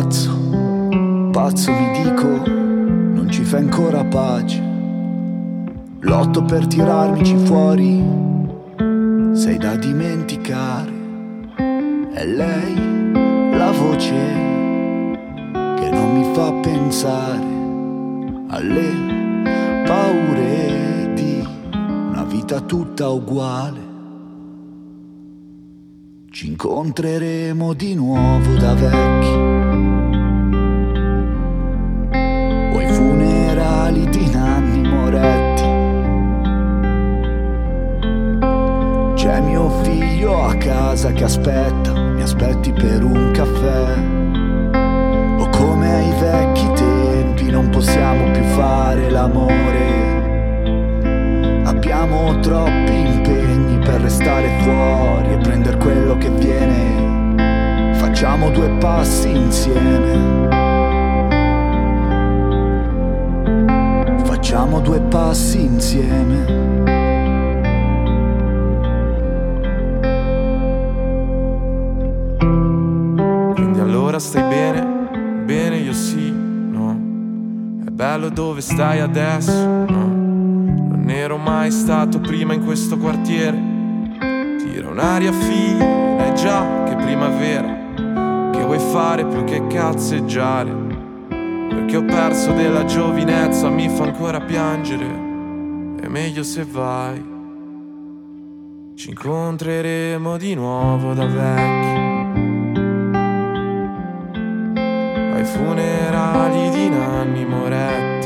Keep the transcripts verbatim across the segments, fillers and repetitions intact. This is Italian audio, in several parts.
pazzo, pazzo vi dico, non ci fai ancora pace. Lotto per tirarmici fuori, sei da dimenticare. È lei la voce che non mi fa pensare alle paure di una vita tutta uguale. Ci incontreremo di nuovo da vecchi o ai funerali di Nanni Moretti. C'è mio figlio a casa che aspetta, mi aspetti per un caffè. O come ai vecchi tempi non possiamo più fare l'amore. Abbiamo troppi impegni per restare fuori e prendere quello che viene. Facciamo due passi insieme. Facciamo due passi insieme. Ora stai bene? Bene io sì, no? È bello dove stai adesso, no? Non ero mai stato prima in questo quartiere. Tira un'aria fine, è già che primavera. Che vuoi fare più che cazzeggiare? Quel che ho perso della giovinezza mi fa ancora piangere. È meglio se vai. Ci incontreremo di nuovo da vecchi ai funerali di Nanni Moretti.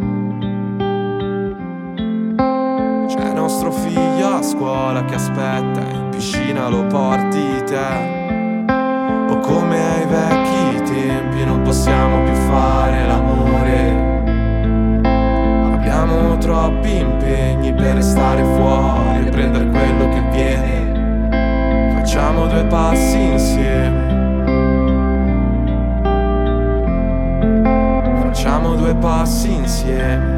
C'è nostro figlio a scuola che aspetta, in piscina lo porti te. O come ai vecchi tempi non possiamo più fare l'amore. Abbiamo troppi impegni per restare fuori e prendere quello che viene. Facciamo due passi insieme. Facciamo due passi insieme.